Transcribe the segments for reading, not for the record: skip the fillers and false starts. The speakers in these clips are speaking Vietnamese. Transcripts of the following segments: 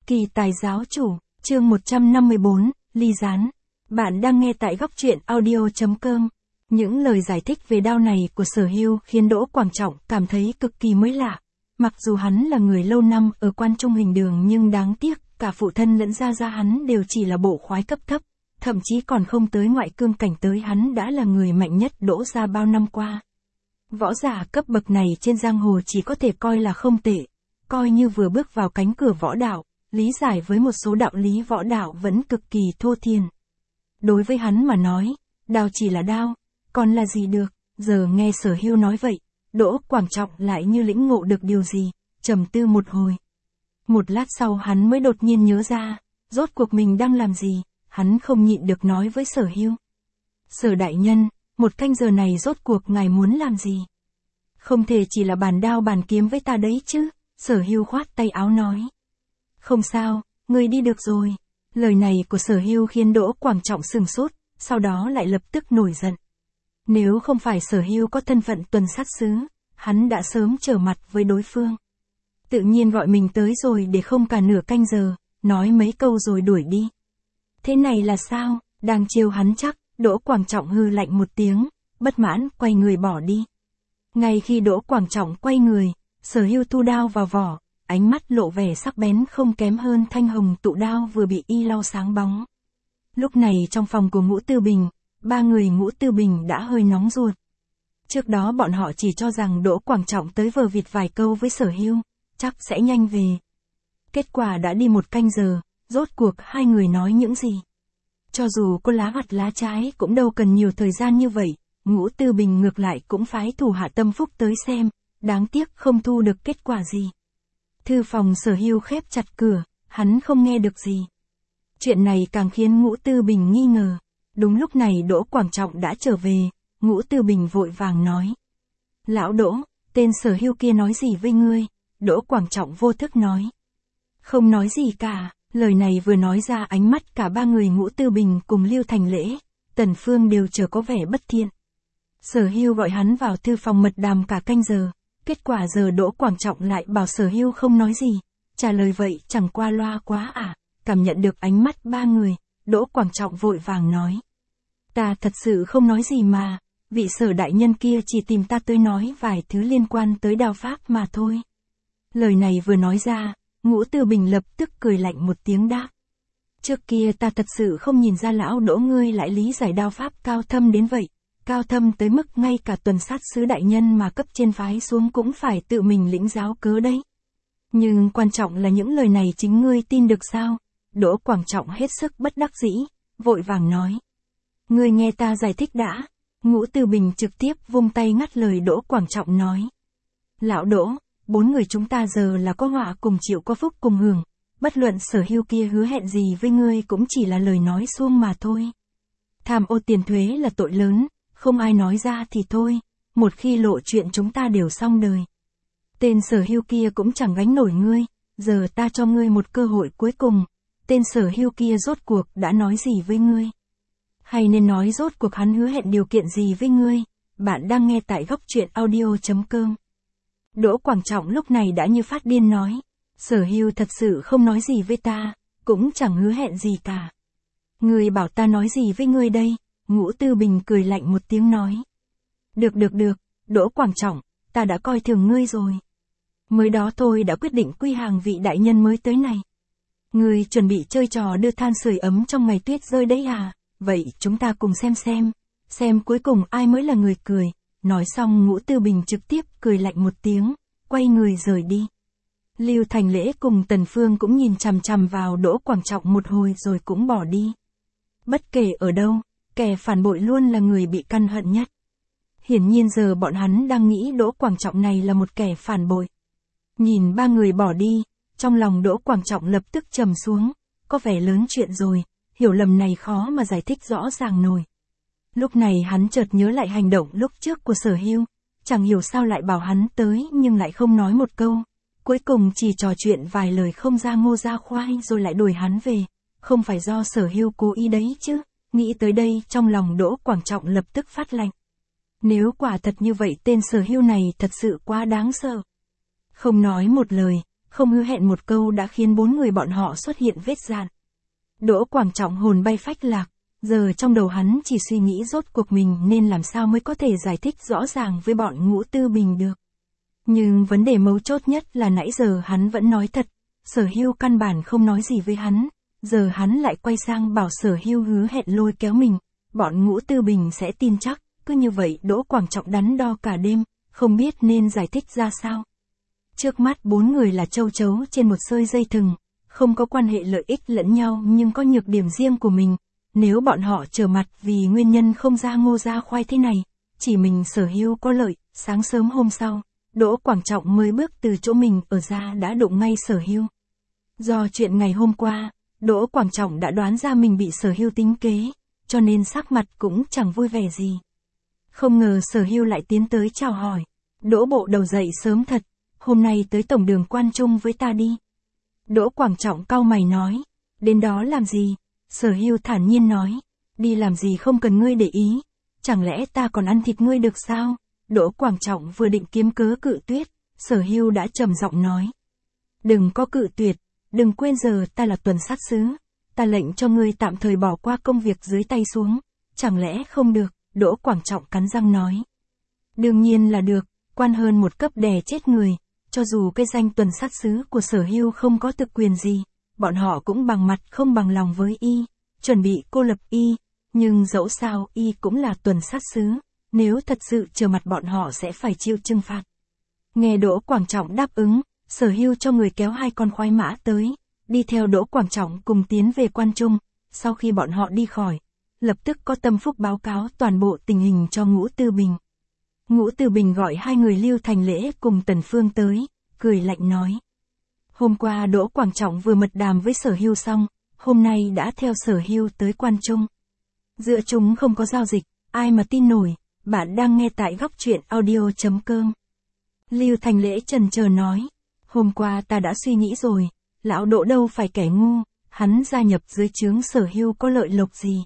Kỳ tài giáo chủ, chương 154, ly gián. Bạn đang nghe tại góc truyện audio.com. Những lời giải thích về đao này của Sở Hưu khiến Đỗ Quảng Trọng cảm thấy cực kỳ mới lạ. Mặc dù hắn là người lâu năm ở quan trung hình đường nhưng đáng tiếc, cả phụ thân lẫn gia gia hắn đều chỉ là bộ khoái cấp thấp, thậm chí còn không tới ngoại cương cảnh tới hắn đã là người mạnh nhất Đỗ gia bao năm qua. Võ giả cấp bậc này trên giang hồ chỉ có thể coi là không tệ, coi như vừa bước vào cánh cửa võ đạo, lý giải với một số đạo lý võ đạo vẫn cực kỳ thô thiển. Đối với hắn mà nói, đao chỉ là đao, còn là gì được, giờ nghe Sở Hưu nói vậy, Đỗ Quảng Trọng lại như lĩnh ngộ được điều gì, trầm tư một hồi. Một lát sau hắn mới đột nhiên nhớ ra, rốt cuộc mình đang làm gì, hắn không nhịn được nói với Sở Hưu. Sở đại nhân, một canh giờ này rốt cuộc ngài muốn làm gì? Không thể chỉ là bàn đao bàn kiếm với ta đấy chứ, Sở Hưu khoát tay áo nói. Không sao, ngươi đi được rồi. Lời này của Sở Hưu khiến Đỗ Quảng Trọng sửng sốt, sau đó lại lập tức nổi giận. Nếu không phải Sở Hưu có thân phận tuần sát sứ, hắn đã sớm trở mặt với đối phương. Tự nhiên gọi mình tới rồi để không cả nửa canh giờ, nói mấy câu rồi đuổi đi. Thế này là sao, đang trêu hắn chắc, Đỗ Quảng Trọng hư lạnh một tiếng, bất mãn quay người bỏ đi. Ngay khi Đỗ Quảng Trọng quay người, Sở Hưu thu đao vào vỏ, ánh mắt lộ vẻ sắc bén không kém hơn thanh hồng tụ đao vừa bị y lau sáng bóng. Lúc này trong phòng của Ngũ Tư Bình, ba người Ngũ Tư Bình đã hơi nóng ruột. Trước đó bọn họ chỉ cho rằng Đỗ Quảng Trọng tới vờ vịt vài câu với Sở Hưu, chắc sẽ nhanh về. Kết quả đã đi một canh giờ, rốt cuộc hai người nói những gì. Cho dù có lá mặt lá trái cũng đâu cần nhiều thời gian như vậy, Ngũ Tư Bình ngược lại cũng phái thủ hạ tâm phúc tới xem, đáng tiếc không thu được kết quả gì. Thư phòng Sở Hưu khép chặt cửa, hắn không nghe được gì. Chuyện này càng khiến Ngũ Tư Bình nghi ngờ. Đúng lúc này Đỗ Quảng Trọng đã trở về, Ngũ Tư Bình vội vàng nói. Lão Đỗ, tên Sở Hưu kia nói gì với ngươi? Đỗ Quảng Trọng vô thức nói. Không nói gì cả, lời này vừa nói ra ánh mắt cả ba người Ngũ Tư Bình cùng Lưu Thành Lễ, Tần Phương đều trở có vẻ bất thiện. Sở Hưu gọi hắn vào thư phòng mật đàm cả canh giờ. Kết quả giờ Đỗ Quảng Trọng lại bảo Sở Hưu không nói gì, trả lời vậy chẳng qua loa quá à, cảm nhận được ánh mắt ba người, Đỗ Quảng Trọng vội vàng nói. Ta thật sự không nói gì mà, vị Sở đại nhân kia chỉ tìm ta tới nói vài thứ liên quan tới đao pháp mà thôi. Lời này vừa nói ra, Ngũ Tư Bình lập tức cười lạnh một tiếng đáp. Trước kia ta thật sự không nhìn ra lão Đỗ ngươi lại lý giải đao pháp cao thâm đến vậy. Cao thâm tới mức ngay cả tuần sát sứ đại nhân mà cấp trên phái xuống cũng phải tự mình lĩnh giáo cớ đấy. Nhưng quan trọng là những lời này chính ngươi tin được sao? Đỗ Quảng Trọng hết sức bất đắc dĩ, vội vàng nói. Ngươi nghe ta giải thích đã. Ngũ Tư Bình trực tiếp vung tay ngắt lời Đỗ Quảng Trọng nói. Lão Đỗ, bốn người chúng ta giờ là có họa cùng chịu có phúc cùng hưởng. Bất luận Sở Hưu kia hứa hẹn gì với ngươi cũng chỉ là lời nói suông mà thôi. Tham ô tiền thuế là tội lớn. Không ai nói ra thì thôi, một khi lộ chuyện chúng ta đều xong đời. Tên Sở Hưu kia cũng chẳng gánh nổi ngươi, giờ ta cho ngươi một cơ hội cuối cùng, tên Sở Hưu kia rốt cuộc đã nói gì với ngươi? Hay nên nói rốt cuộc hắn hứa hẹn điều kiện gì với ngươi? Bạn đang nghe tại góc truyện audio.com. Đỗ Quảng Trọng lúc này đã như phát điên nói, Sở Hưu thật sự không nói gì với ta, cũng chẳng hứa hẹn gì cả. Ngươi bảo ta nói gì với ngươi đây? Ngũ Tư Bình cười lạnh một tiếng nói. Được, Đỗ Quảng Trọng, ta đã coi thường ngươi rồi. Mới đó thôi đã quyết định quy hàng vị đại nhân mới tới này. Ngươi chuẩn bị chơi trò đưa than sưởi ấm trong ngày tuyết rơi đấy à? Vậy chúng ta cùng xem cuối cùng ai mới là người cười. Nói xong Ngũ Tư Bình trực tiếp cười lạnh một tiếng, quay người rời đi. Lưu Thành Lễ cùng Tần Phương cũng nhìn chằm chằm vào Đỗ Quảng Trọng một hồi rồi cũng bỏ đi. Bất kể ở đâu, kẻ phản bội luôn là người bị căm hận nhất. Hiển nhiên giờ bọn hắn đang nghĩ Đỗ Quảng Trọng này là một kẻ phản bội. Nhìn ba người bỏ đi, trong lòng Đỗ Quảng Trọng lập tức trầm xuống, có vẻ lớn chuyện rồi, hiểu lầm này khó mà giải thích rõ ràng nổi. Lúc này hắn chợt nhớ lại hành động lúc trước của Sở Hưu, chẳng hiểu sao lại bảo hắn tới nhưng lại không nói một câu, cuối cùng chỉ trò chuyện vài lời không ra ngô ra khoai rồi lại đuổi hắn về, không phải do Sở Hưu cố ý đấy chứ. Nghĩ tới đây trong lòng Đỗ Quảng Trọng lập tức phát lạnh. Nếu quả thật như vậy tên Sở Hưu này thật sự quá đáng sợ. Không nói một lời, không hứa hẹn một câu đã khiến 4 người bọn họ xuất hiện vết dạn. Đỗ Quảng Trọng hồn bay phách lạc, giờ trong đầu hắn chỉ suy nghĩ rốt cuộc mình nên làm sao mới có thể giải thích rõ ràng với bọn Ngũ Tư Bình được. Nhưng vấn đề mấu chốt nhất là nãy giờ hắn vẫn nói thật, Sở Hưu căn bản không nói gì với hắn, giờ hắn lại quay sang bảo Sở Hưu hứa hẹn lôi kéo mình, bọn Ngũ Tư Bình sẽ tin chắc, cứ như vậy Đỗ Quảng Trọng đắn đo cả đêm, không biết nên giải thích ra sao. Trước mắt 4 người là châu chấu trên một sợi dây thừng, không có quan hệ lợi ích lẫn nhau nhưng có nhược điểm riêng của mình, nếu bọn họ trở mặt vì nguyên nhân không ra ngô ra khoai thế này, chỉ mình Sở Hưu có lợi. Sáng sớm hôm sau, Đỗ Quảng Trọng mới bước từ chỗ mình ở ra đã đụng ngay Sở Hưu. Do chuyện ngày hôm qua, Đỗ Quảng Trọng đã đoán ra mình bị Sở Hưu tính kế, cho nên sắc mặt cũng chẳng vui vẻ gì. Không ngờ Sở Hưu lại tiến tới chào hỏi. Đỗ bộ đầu dậy sớm thật, hôm nay tới tổng đường Quan Trung với ta đi. Đỗ Quảng Trọng cau mày nói, đến đó làm gì? Sở Hưu thản nhiên nói, đi làm gì không cần ngươi để ý, chẳng lẽ ta còn ăn thịt ngươi được sao? Đỗ Quảng Trọng vừa định kiếm cớ cự tuyệt, Sở Hưu đã trầm giọng nói. Đừng có cự tuyệt, đừng quên giờ ta là tuần sát sứ, ta lệnh cho ngươi tạm thời bỏ qua công việc dưới tay xuống, chẳng lẽ không được? Đỗ Quảng Trọng cắn răng nói. Đương nhiên là được, quan hơn một cấp đè chết người, cho dù cái danh tuần sát sứ của Sở Hưu không có thực quyền gì, bọn họ cũng bằng mặt không bằng lòng với y, chuẩn bị cô lập y, nhưng dẫu sao y cũng là tuần sát sứ, nếu thật sự trở mặt bọn họ sẽ phải chịu trừng phạt. Nghe Đỗ Quảng Trọng đáp ứng, Sở Hưu cho người kéo 2 con khoái mã tới, đi theo Đỗ Quảng Trọng cùng tiến về Quan Trung, sau khi bọn họ đi khỏi, lập tức có Tâm Phúc báo cáo toàn bộ tình hình cho Ngũ Tư Bình. Ngũ Tư Bình gọi 2 người Lưu Thành Lễ cùng Tần Phương tới, cười lạnh nói. Hôm qua Đỗ Quảng Trọng vừa mật đàm với Sở Hưu xong, hôm nay đã theo Sở Hưu tới Quan Trung. Giữa chúng không có giao dịch, ai mà tin nổi, bạn đang nghe tại góc truyện audio.com. Lưu Thành Lễ chần chờ nói, hôm qua ta đã suy nghĩ rồi, lão Đỗ đâu phải kẻ ngu, hắn gia nhập dưới trướng Sở Hưu có lợi lộc gì.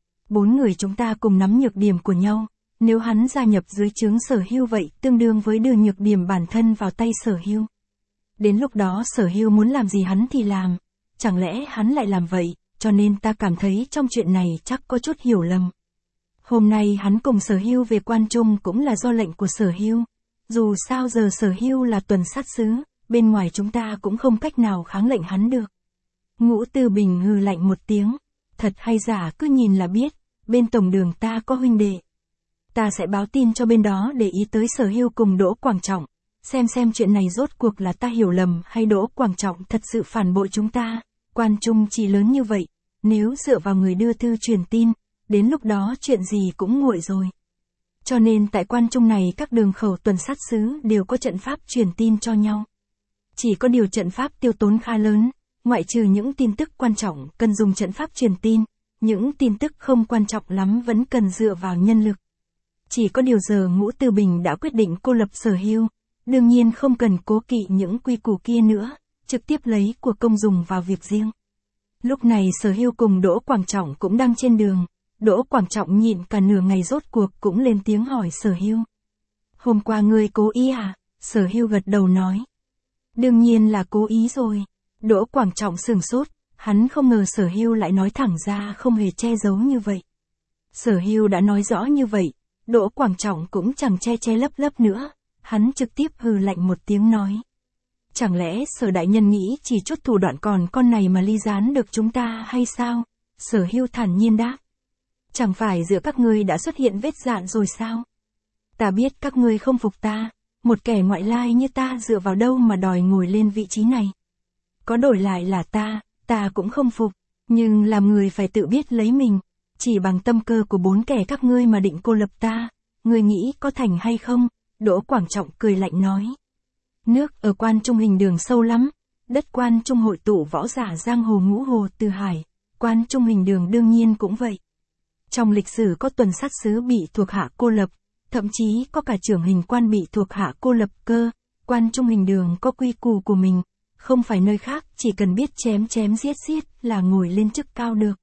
4 người chúng ta cùng nắm nhược điểm của nhau, nếu hắn gia nhập dưới trướng Sở Hưu vậy tương đương với đưa nhược điểm bản thân vào tay Sở Hưu. Đến lúc đó Sở Hưu muốn làm gì hắn thì làm, chẳng lẽ hắn lại làm vậy, cho nên ta cảm thấy trong chuyện này chắc có chút hiểu lầm. Hôm nay hắn cùng Sở Hưu về Quan Trung cũng là do lệnh của Sở Hưu, dù sao giờ Sở Hưu là tuần sát sứ, bên ngoài chúng ta cũng không cách nào kháng lệnh hắn được. Ngũ Tư Bình hừ lạnh một tiếng, thật hay giả cứ nhìn là biết, bên tổng đường ta có huynh đệ. Ta sẽ báo tin cho bên đó để ý tới Sở Hưu cùng Đỗ Quảng Trọng, xem chuyện này rốt cuộc là ta hiểu lầm hay Đỗ Quảng Trọng thật sự phản bội chúng ta. Quan Trung chỉ lớn như vậy, nếu dựa vào người đưa thư truyền tin, đến lúc đó chuyện gì cũng nguội rồi. Cho nên tại Quan Trung này các đường khẩu tuần sát sứ đều có trận pháp truyền tin cho nhau. Chỉ có điều trận pháp tiêu tốn khá lớn, ngoại trừ những tin tức quan trọng cần dùng trận pháp truyền tin, những tin tức không quan trọng lắm vẫn cần dựa vào nhân lực. Chỉ có điều giờ Ngũ Tư Bình đã quyết định cô lập Sở Hưu, đương nhiên không cần cố kỵ những quy củ kia nữa, trực tiếp lấy của công dùng vào việc riêng. Lúc này Sở Hưu cùng Đỗ Quảng Trọng cũng đang trên đường, Đỗ Quảng Trọng nhịn cả nửa ngày rốt cuộc cũng lên tiếng hỏi Sở Hưu. Hôm qua ngươi cố ý à? Sở Hưu gật đầu nói. Đương nhiên là cố ý rồi. Đỗ Quảng Trọng sửng sốt, hắn không ngờ Sở Hưu lại nói thẳng ra không hề che giấu như vậy. Sở Hưu đã nói rõ như vậy, Đỗ Quảng Trọng cũng chẳng che lấp nữa, hắn trực tiếp hừ lạnh một tiếng nói. Chẳng lẽ Sở đại nhân nghĩ chỉ chút thủ đoạn còn con này mà ly gián được chúng ta hay sao? Sở Hưu thản nhiên đáp. Chẳng phải giữa các ngươi đã xuất hiện vết dạn rồi sao? Ta biết các ngươi không phục ta, một kẻ ngoại lai như ta dựa vào đâu mà đòi ngồi lên vị trí này. Có đổi lại là ta cũng không phục, nhưng làm người phải tự biết lấy mình, chỉ bằng tâm cơ của 4 kẻ các ngươi mà định cô lập ta, ngươi nghĩ có thành hay không? Đỗ Quảng Trọng cười lạnh nói. Nước ở Quan Trung hình đường sâu lắm, đất Quan Trung hội tụ võ giả giang hồ ngũ hồ từ hải, Quan Trung hình đường đương nhiên cũng vậy. Trong lịch sử có tuần sát sứ bị thuộc hạ cô lập, thậm chí có cả trưởng hình quan bị thuộc hạ cô lập cơ, Quan Trung hình đường có quy củ của mình, không phải nơi khác chỉ cần biết chém giết là ngồi lên chức cao được.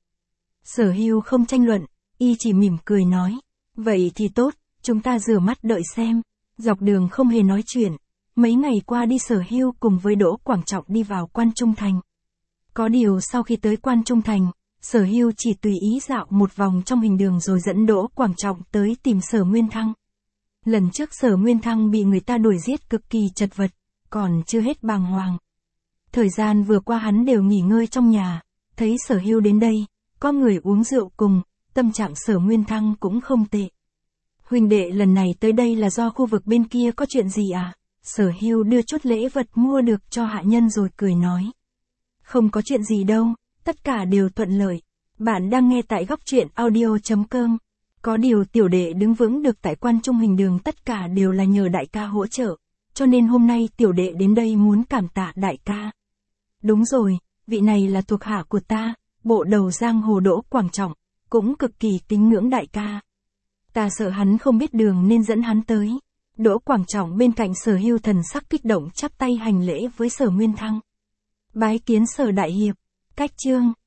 Sở Hưu không tranh luận, y chỉ mỉm cười nói, vậy thì tốt, chúng ta rửa mắt đợi xem. Dọc đường không hề nói chuyện, Mấy ngày qua đi Sở Hưu cùng với Đỗ Quảng Trọng đi vào Quan Trung Thành. Có điều sau khi tới Quan Trung Thành, Sở Hưu chỉ tùy ý dạo một vòng trong hình đường rồi dẫn Đỗ Quảng Trọng tới tìm Sở Nguyên Thăng. Lần trước Sở Nguyên Thăng bị người ta đuổi giết cực kỳ chật vật, còn chưa hết bàng hoàng. Thời gian vừa qua hắn đều nghỉ ngơi trong nhà, thấy Sở Hưu đến đây, có người uống rượu cùng, tâm trạng Sở Nguyên Thăng cũng không tệ. Huynh đệ lần này tới đây là do khu vực bên kia có chuyện gì à? Sở Hưu đưa chút lễ vật mua được cho hạ nhân rồi cười nói. Không có chuyện gì đâu, tất cả đều thuận lợi. Bạn đang nghe tại góc truyện audio.com. Có điều tiểu đệ đứng vững được tại Quan Trung hình đường tất cả đều là nhờ đại ca hỗ trợ, cho nên hôm nay tiểu đệ đến đây muốn cảm tạ đại ca. Đúng rồi, vị này là thuộc hạ của ta, bộ đầu giang hồ Đỗ Quảng Trọng, cũng cực kỳ kính ngưỡng đại ca. Ta sợ hắn không biết đường nên dẫn hắn tới. Đỗ Quảng Trọng bên cạnh Sở Hưu thần sắc kích động chắp tay hành lễ với Sở Nguyên Thăng. Bái kiến Sở đại hiệp. Cách chương